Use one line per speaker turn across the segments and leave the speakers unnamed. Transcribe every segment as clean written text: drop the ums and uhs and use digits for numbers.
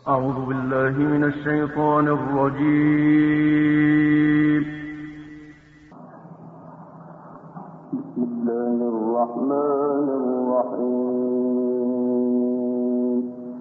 أعوذ بالله من الشيطان الرجيم. بسم الله الرحمن الرحيم.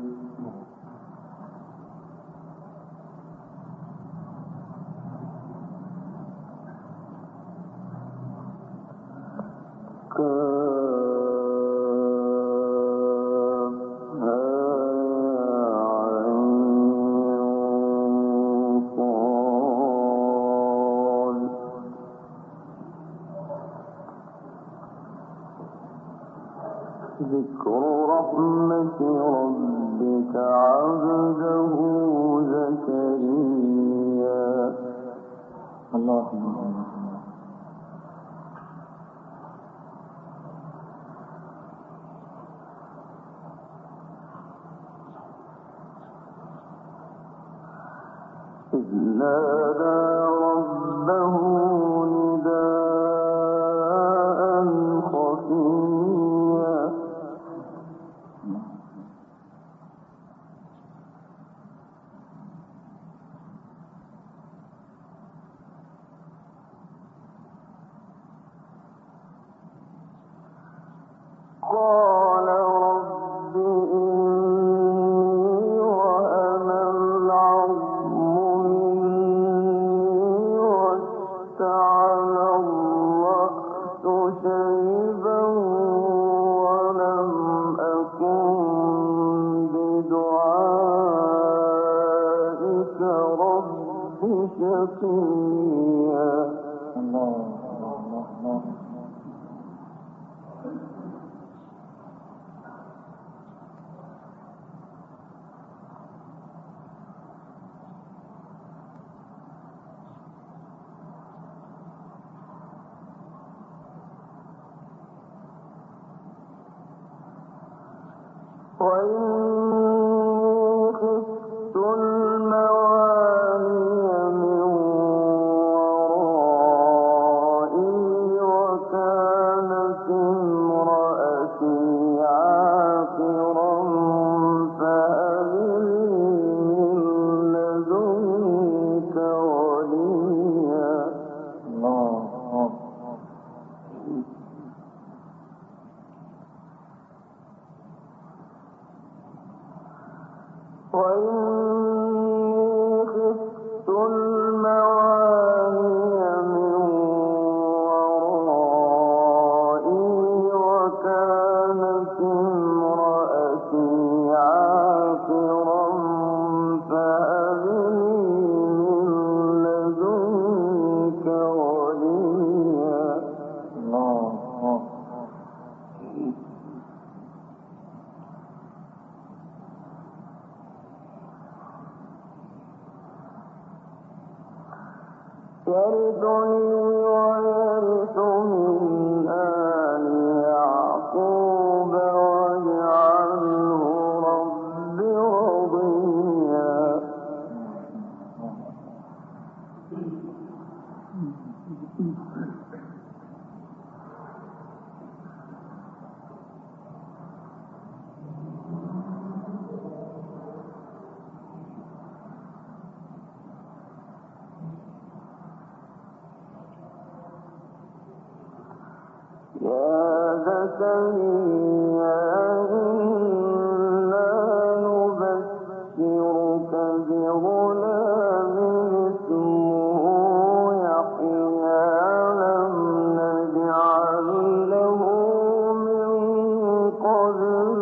ذكر رحمة ربك عبده زكريا. اللهم إذ نادى ربه نداء خفيا قال رب إني وهن العظم مني واشتعل الرأس شيبا ولم أكن بدعائك رب شقيا. وإني خفت الموالي من ورائي وكانت امرأتي عاقرا فهب لي من لدنك وليا. وإني خفت الموالي من ورائي وكانت امرأتي عاقرا فهب لي من لدنك وليا. يرثني ويرث من آل يعقوب واجعله رب رضيا. يا زكريا إنا نبشرك بغلام اسمه يحيى لم نجعل له من قبل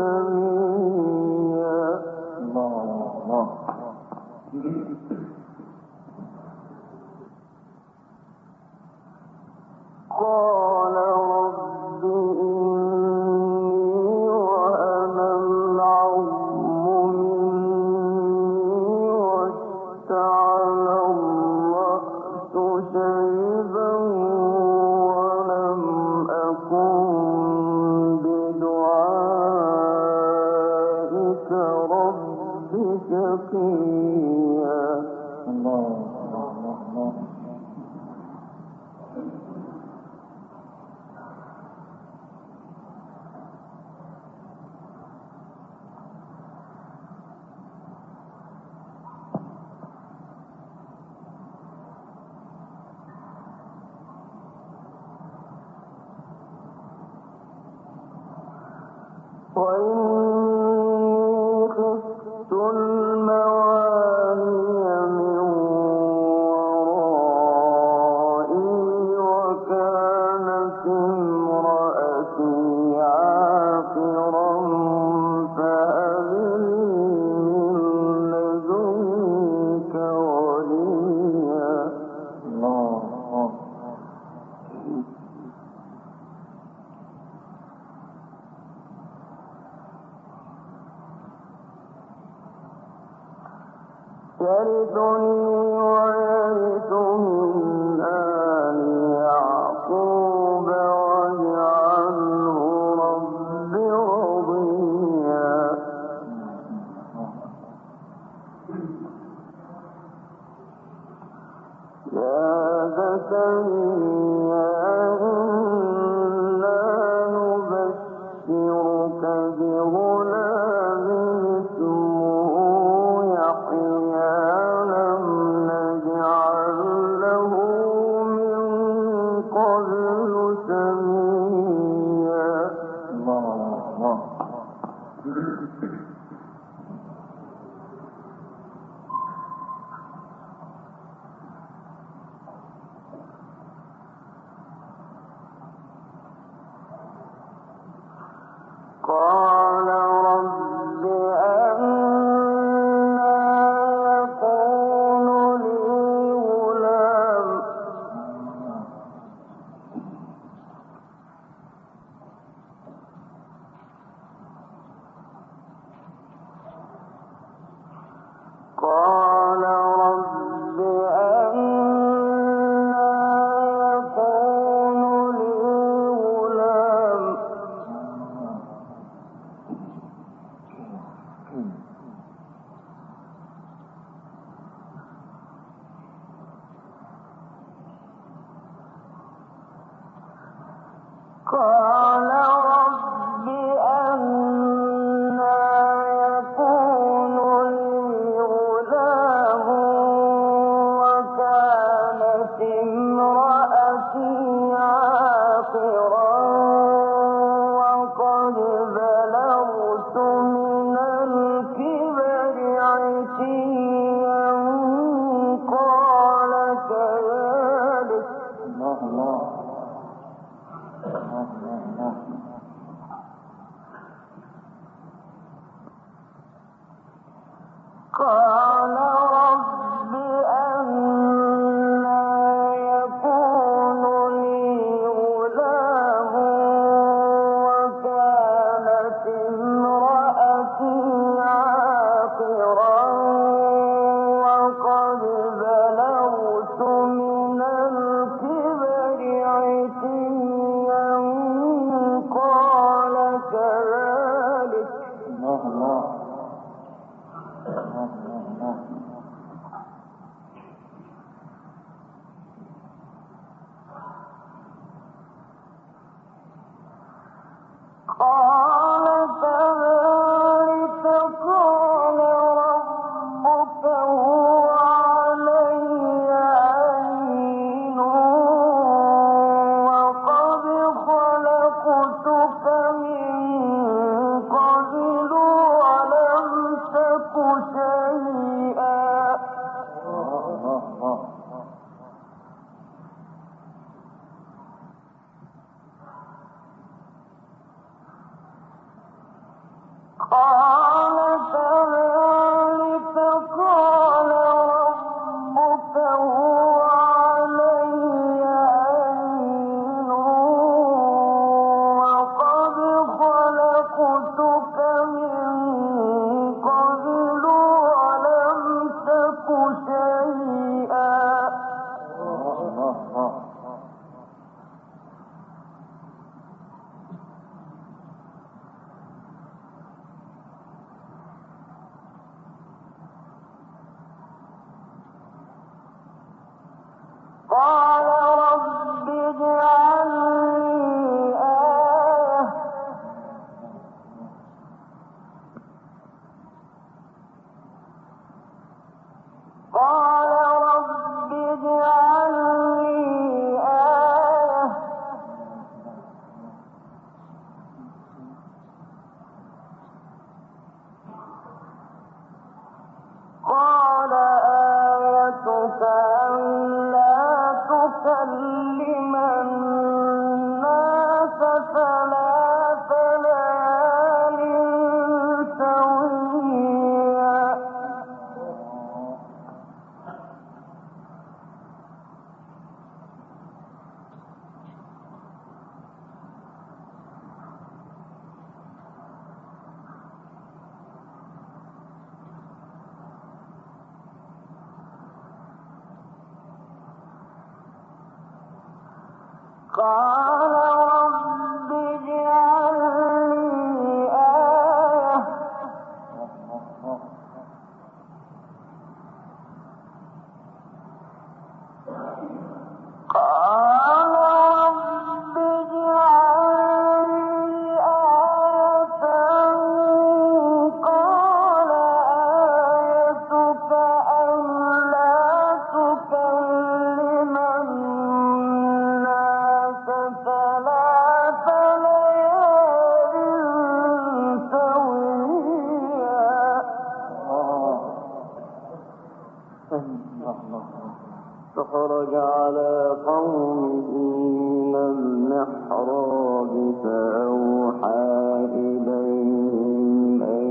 سميا. قال رب إني وهن العظم مني واشتعل الرأس شيبا ولم أكن بدعائك رب شقيا. يرثني ويرث من آل يعقوب واجعله رب رضيا يا زكريا إنا نبشرك بغلام اسمه يحيى لم نجعل له من قبل سميا الله قال رب أنى يكون لي غلام قال رب أنى يكون لي غلام قال رب أنى يكون لي غلام وكانت امرأتي عاقرا وقد بلغت من الكبر عتيا قال كذلك قال رب أنى يكون لي غلام وكانت امرأتي عاقرا وقد بلغت من الكبر عتيا قال كذلك قال كذلك قال ربك هو علي هين وقد خلقتك من قبل ولم تك شيئا قال كذلك قال ربك هو علي هين وقد خلقتك من قبل قال رب اجعل لي آية فخرج على قومه من المحراب فأوحى إليهم أن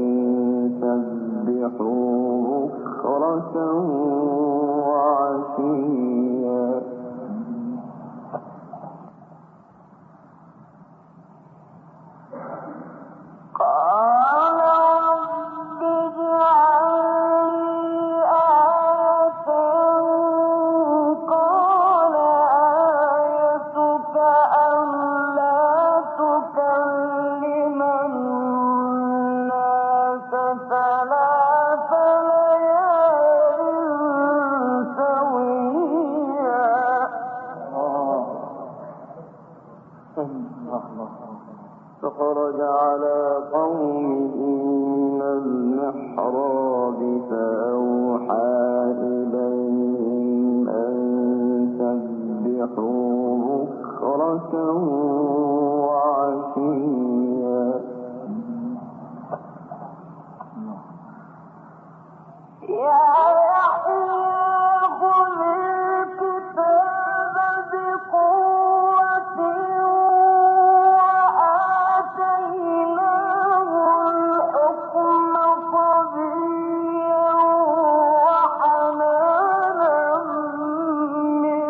سبحوا بكرة وعشيا قال رب اجعل لي آية قال آيتك ألا تكلم الناس ثلاث ليال سويا فخرج على قومه من المحراب فأوحى إليهم أن سبحوا بكرة وعشيا يا يحيى خذ الكتاب بقوة وآتيناه الحكم صبيا وحنانا من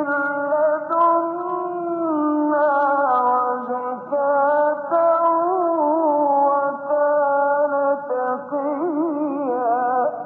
لدنا وزكاة وكان تقيا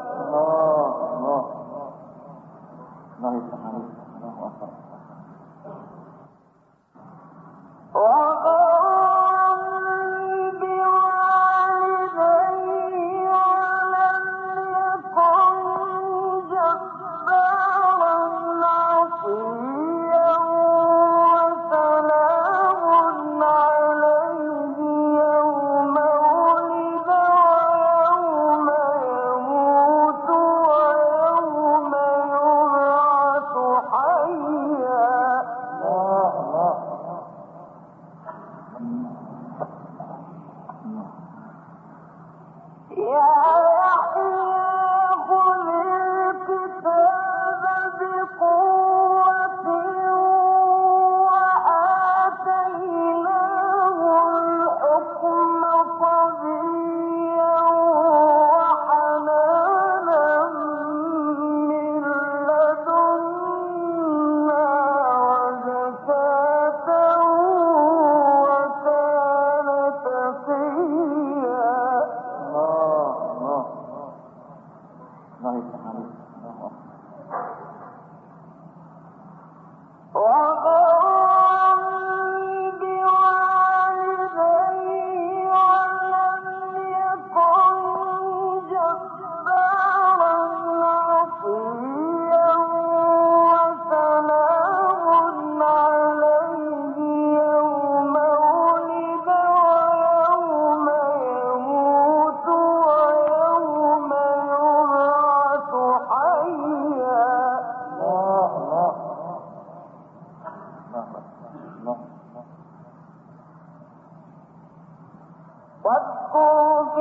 واذكر في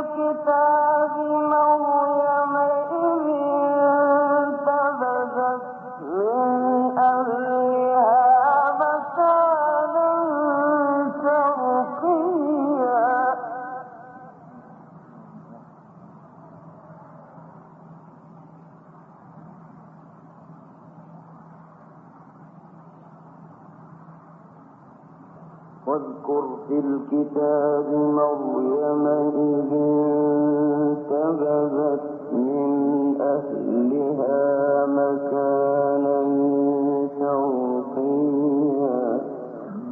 الكتاب مريم إذ انتبذت من أهلها مكانا شرقيا واذكر في الكتاب مريم إذ انتبذت من أهلها مكانا شرقيا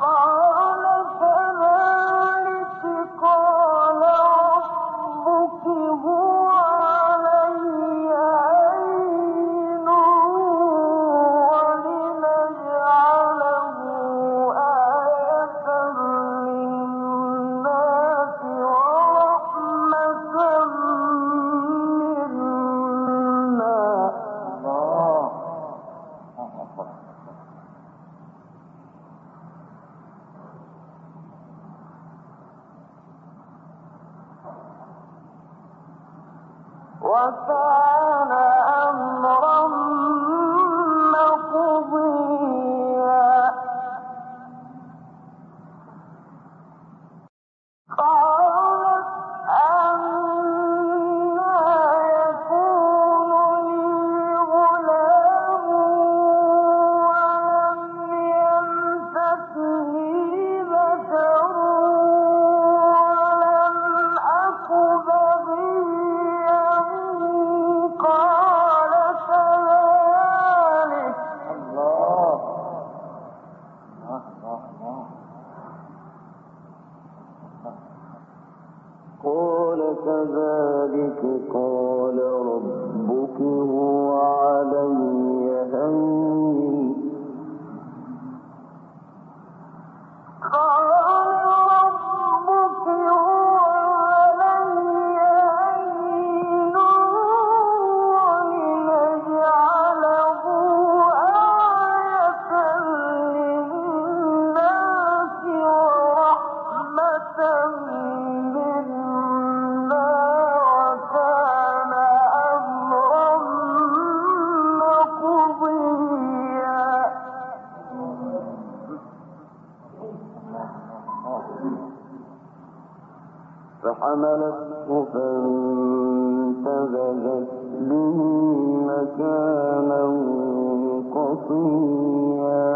وكان أمرا مقضيا قالت أنى يكون لي غلام ولم يمسسني بشر ولم أك بغيا قال كذلك قال ربك هو علي هين قال ربك هو علي هين ولنجعله آية للناس ورحمة منا وكان أمرا مقضيا فحملته فانتبذت به مكانا قصيا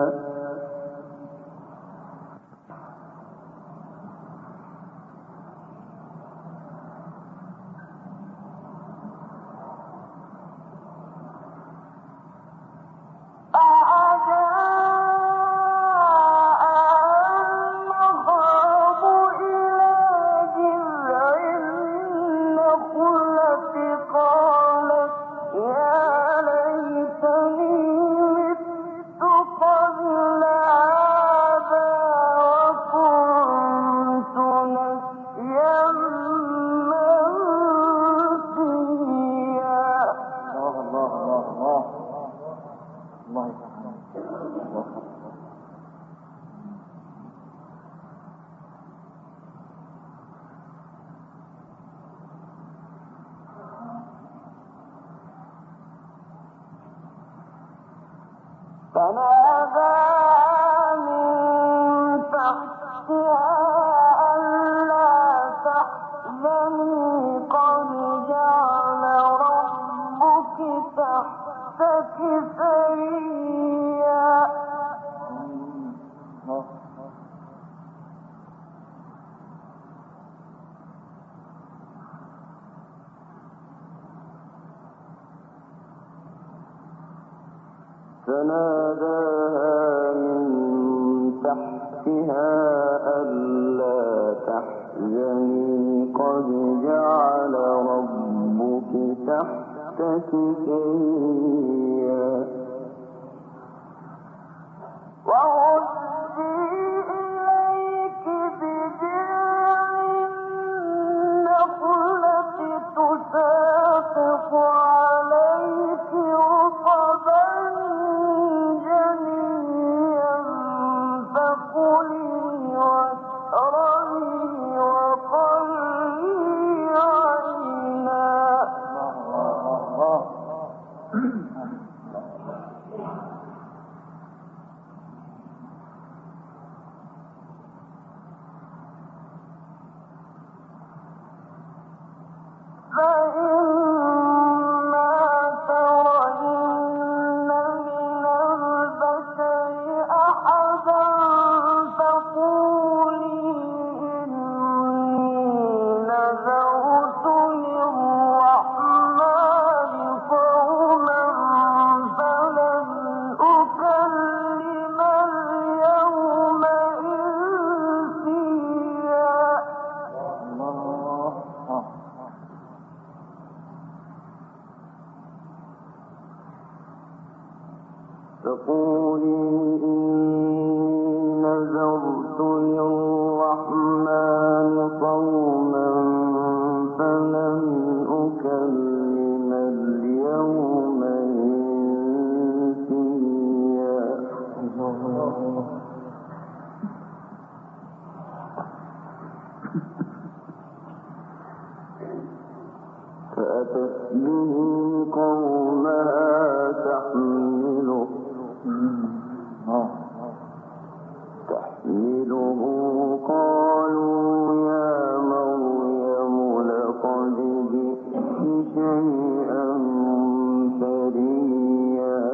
فنادى من تحتها ألا تحزني قد جعل ربك تحتك سريا فناداها من تحتها ألا تحزني قد جعل ربك تحتك سريا وهزي إليك بجذع النخلة تساقط عليك رطبا فكلي واشربي وقري عينا فأتت به قومها تحمله قالوا يا مريم لقد جئت شيئا فريا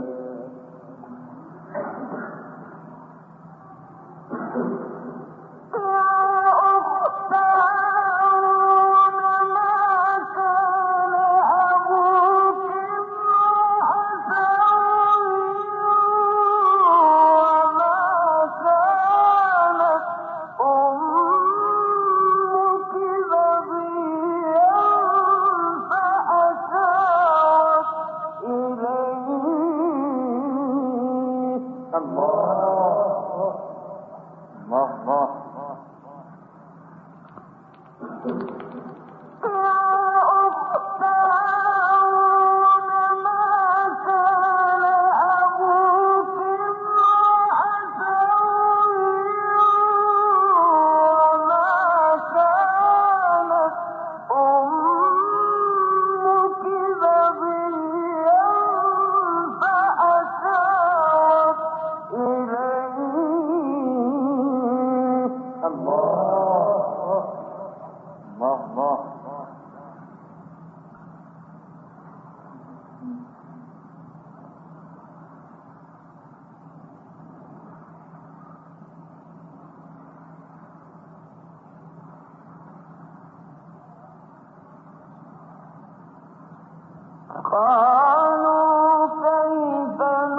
قالوا كيف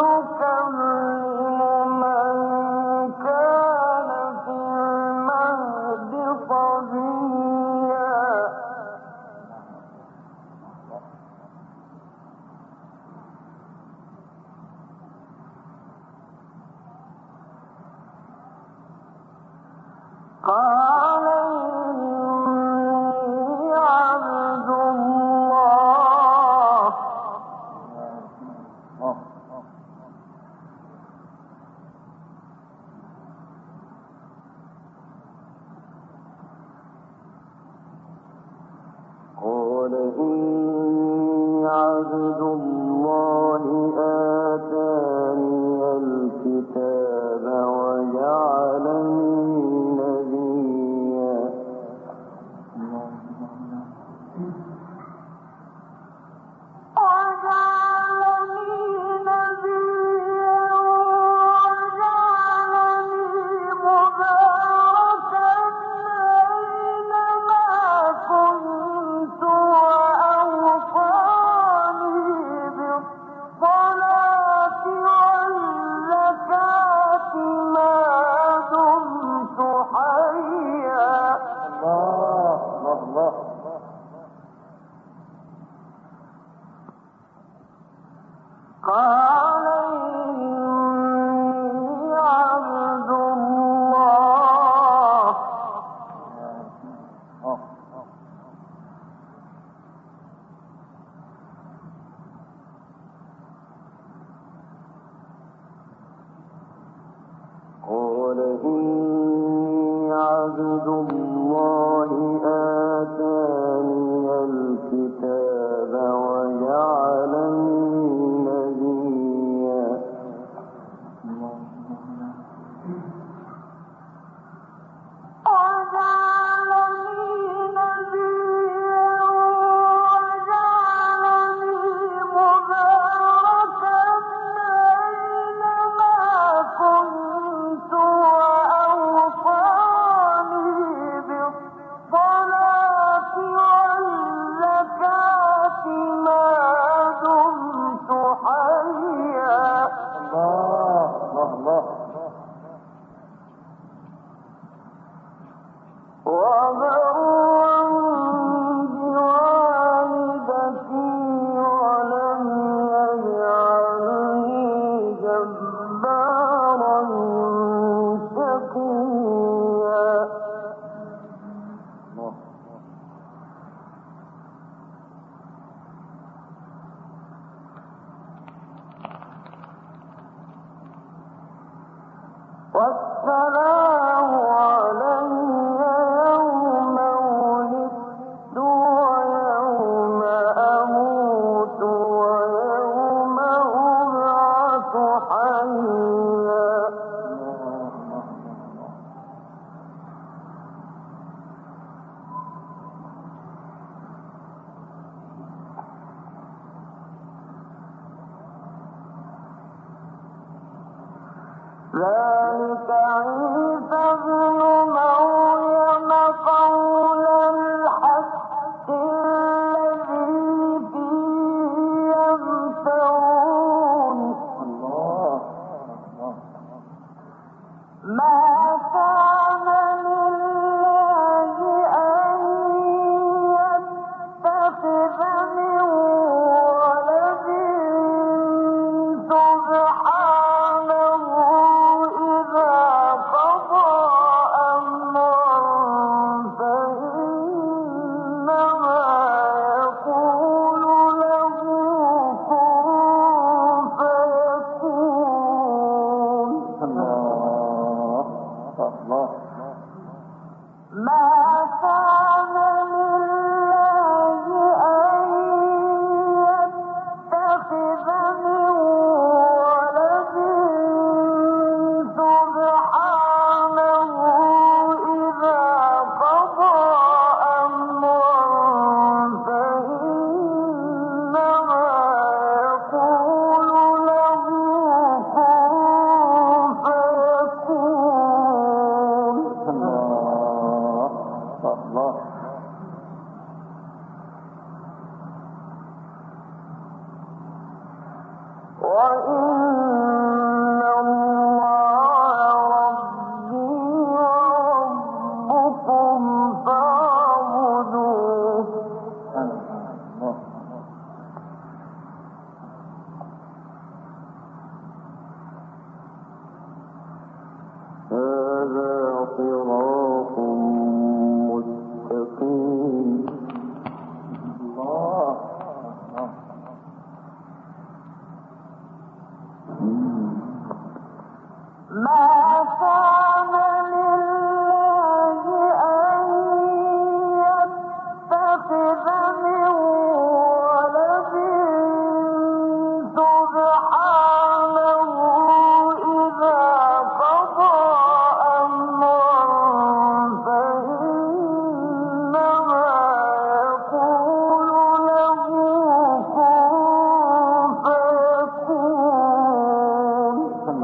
نكلم من كان في المهد صبيا قال إني عبد الله ذلك عيسى ابن مريم قول الحق الذي فيه يمترون ما كان لله أن يتخذ من ولد سبحانه إذا قضى أمرا فإنما يقول له كن فيكون ما كان لله أن يتخذ من ولد سبحانه إذا قضى أمرا فإنما يقول له كن فيكون وإن الله ربي وربكم فاعبدوه هذا صراط مستقيم ما كان لله أن يتخذ من ولد سبحانه إذا قضى أمرا فإنما يقول له كن فيكون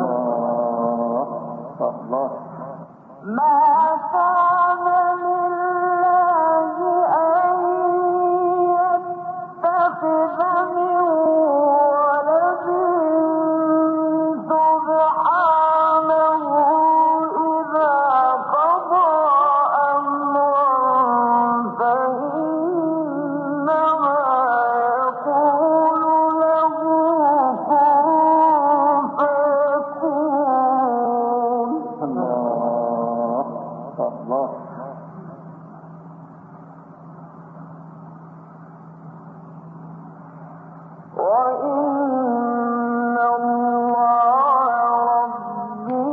ما كان لله أن يتخذ من ولد سبحانه إذا قضى أمرا فإنما يقول له كن فيكون وإن الله ربي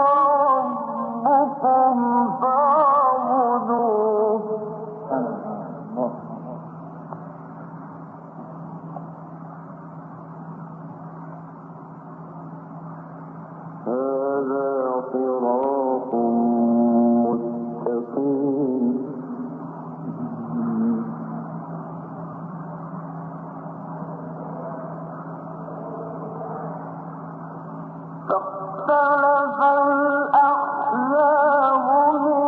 وربكم فاعبدوه هذا صراط مستقيم فاختلف الأحزاب من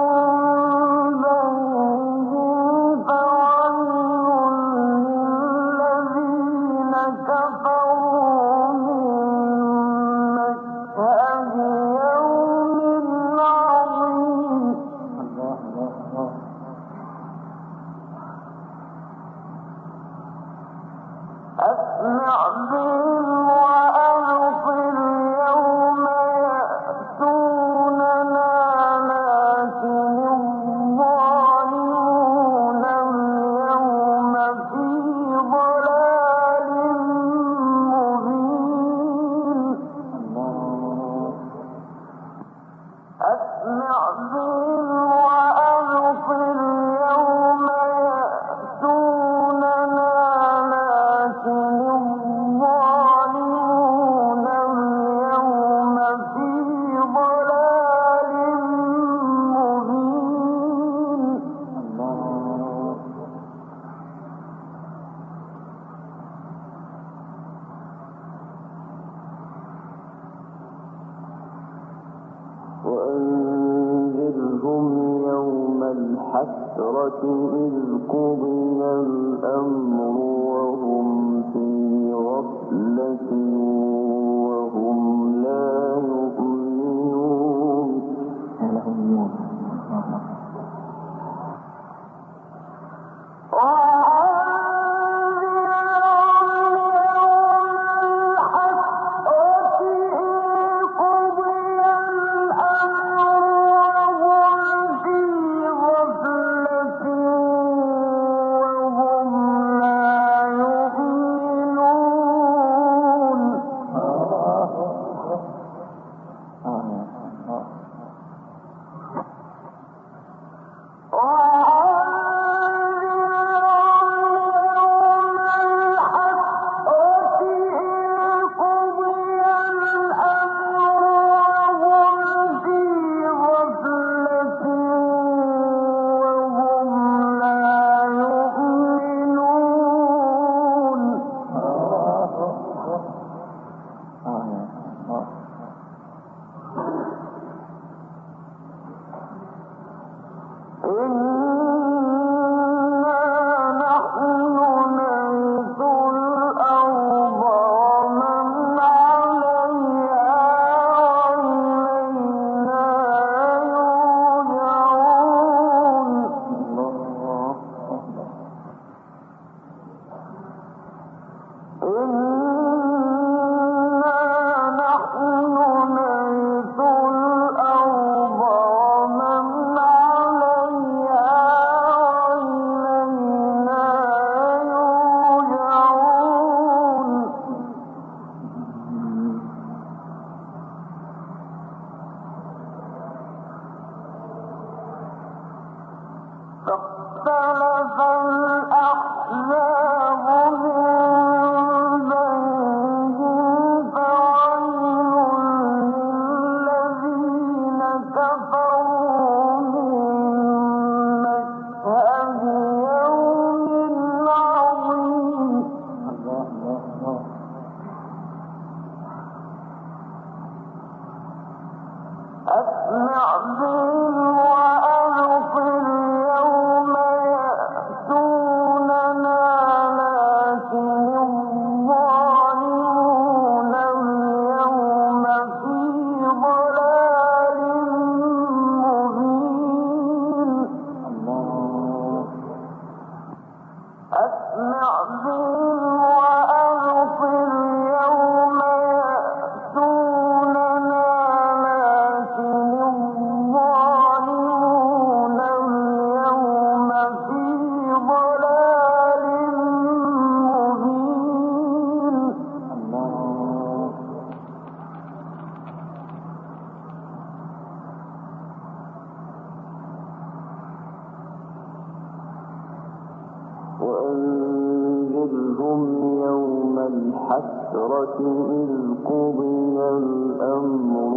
بينهم فويل للذين كفروا من مشهد يوم عظيم أسمع بهم وأبصر يوم يأتوننا لكن الظالمون اليوم في ضلال مبين أسمع بهم وأبصر يوم يأتوننا لكن الظالمون اليوم في ضلال مبين وأنذرهم يوم الحسرة إذ قضي الأمر وهم في غفلة وهم لا يؤمنون. وأنذرهم يوم الحسرة إذ قضي الأمر